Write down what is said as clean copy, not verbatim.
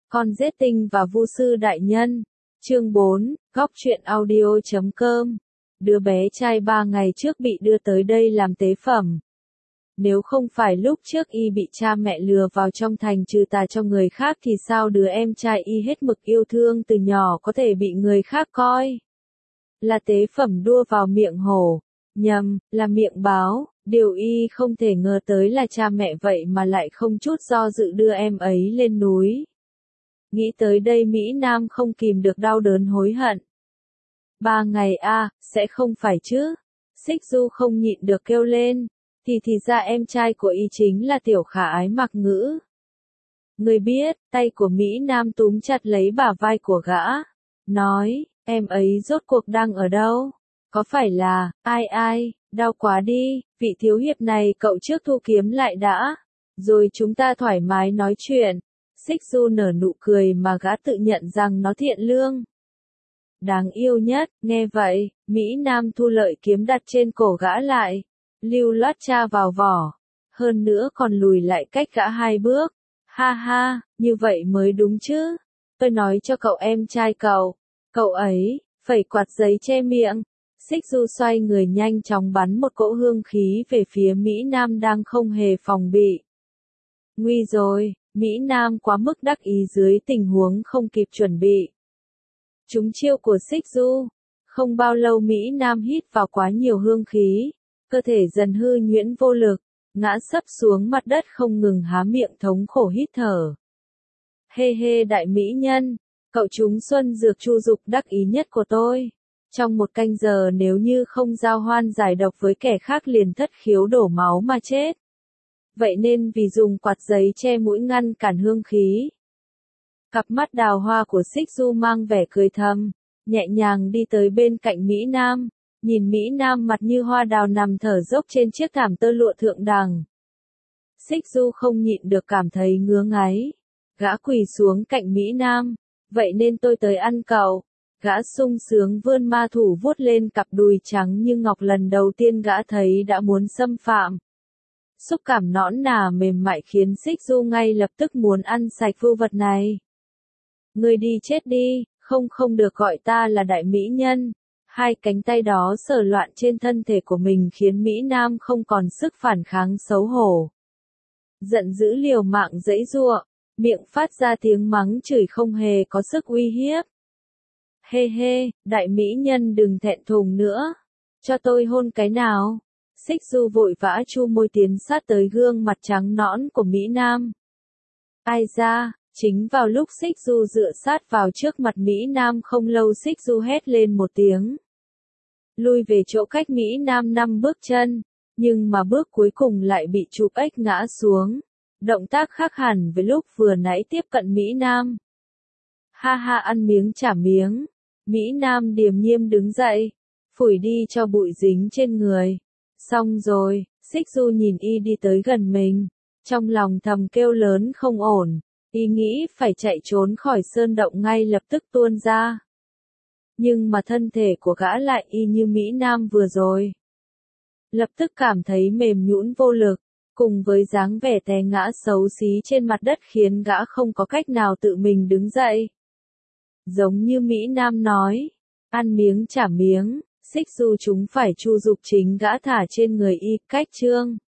Con giết tinh và vu sư đại nhân. Chương 4, góc truyện audio.com. Đứa bé trai 3 ngày trước bị đưa tới đây làm tế phẩm. Nếu không phải lúc trước y bị cha mẹ lừa vào trong thành trừ tà cho người khác thì sao đứa em trai y hết mực yêu thương từ nhỏ có thể bị người khác coi là tế phẩm đua vào miệng hổ, nhầm, là miệng báo. Điều y không thể ngờ tới là cha mẹ vậy mà lại không chút do dự đưa em ấy lên núi. Nghĩ tới đây Mỹ Nam không kìm được đau đớn hối hận. 3 ngày sẽ không phải chứ? Xích Du không nhịn được kêu lên. Thì ra em trai của y chính là Tiểu Khả Ái Mặc Ngữ. Người biết, tay của Mỹ Nam túm chặt lấy bả vai của gã. Nói, em ấy rốt cuộc đang ở đâu? Có phải là, ai, đau quá đi, vị thiếu hiệp này cậu trước thu kiếm lại đã. Rồi chúng ta thoải mái nói chuyện. Xích Du nở nụ cười mà gã tự nhận rằng nó thiện lương. Đáng yêu nhất, nghe vậy, Mỹ Nam thu lợi kiếm đặt trên cổ gã lại. Lưu loát tra vào vỏ. Hơn nữa còn lùi lại cách gã 2 bước. Ha ha, như vậy mới đúng chứ. Tôi nói cho cậu em trai cậu ấy, phẩy quạt giấy che miệng. Xích Du xoay người nhanh chóng bắn một cỗ hương khí về phía Mỹ Nam đang không hề phòng bị. Nguy rồi, Mỹ Nam quá mức đắc ý dưới tình huống không kịp chuẩn bị. Trúng chiêu của Xích Du. Không bao lâu Mỹ Nam hít vào quá nhiều hương khí. Cơ thể dần hư nhuyễn vô lực, ngã sấp xuống mặt đất không ngừng há miệng thống khổ hít thở. Hê đại mỹ nhân, cậu trúng xuân dược chu dục đắc ý nhất của tôi. Trong 1 canh giờ nếu như không giao hoan giải độc với kẻ khác liền thất khiếu đổ máu mà chết. Vậy nên vì dùng quạt giấy che mũi ngăn cản hương khí. Cặp mắt đào hoa của Xích Du mang vẻ cười thầm, nhẹ nhàng đi tới bên cạnh Mỹ Nam. Nhìn Mỹ Nam mặt như hoa đào nằm thở dốc trên chiếc thảm tơ lụa thượng đẳng. Xích Du không nhịn được cảm thấy ngứa ngáy. Gã quỳ xuống cạnh Mỹ Nam. Vậy nên tôi tới ăn cậu. Gã sung sướng vươn ma thủ vuốt lên cặp đùi trắng như ngọc lần đầu tiên gã thấy đã muốn xâm phạm. Xúc cảm nõn nà mềm mại khiến Xích Du ngay lập tức muốn ăn sạch vưu vật này. Ngươi đi chết đi, không được gọi ta là đại mỹ nhân. 2 cánh tay đó sờ loạn trên thân thể của mình khiến Mỹ Nam không còn sức phản kháng xấu hổ. Giận dữ liều mạng giãy giụa, miệng phát ra tiếng mắng chửi không hề có sức uy hiếp. Hê, đại mỹ nhân đừng thẹn thùng nữa. Cho tôi hôn cái nào. Xích Du vội vã chu môi tiến sát tới gương mặt trắng nõn của Mỹ Nam. Ai da, chính vào lúc Xích Du dựa sát vào trước mặt Mỹ Nam không lâu Xích Du hét lên một tiếng. Lui về chỗ cách Mỹ Nam 5 bước chân, nhưng mà bước cuối cùng lại bị chụp ếch ngã xuống. Động tác khác hẳn với lúc vừa nãy tiếp cận Mỹ Nam. Ha ăn miếng trả miếng. Mỹ Nam điềm nhiên đứng dậy, phủi đi cho bụi dính trên người. Xong rồi, Xích Du nhìn y đi tới gần mình. Trong lòng thầm kêu lớn không ổn. Y nghĩ phải chạy trốn khỏi sơn động ngay lập tức tuôn ra. Nhưng mà thân thể của gã lại y như Mỹ Nam vừa rồi. Lập tức cảm thấy mềm nhũn vô lực, cùng với dáng vẻ té ngã xấu xí trên mặt đất khiến gã không có cách nào tự mình đứng dậy. Giống như Mỹ Nam nói, ăn miếng trả miếng, Xích Du chúng phải chu dục chính gã thả trên người y, cách chương.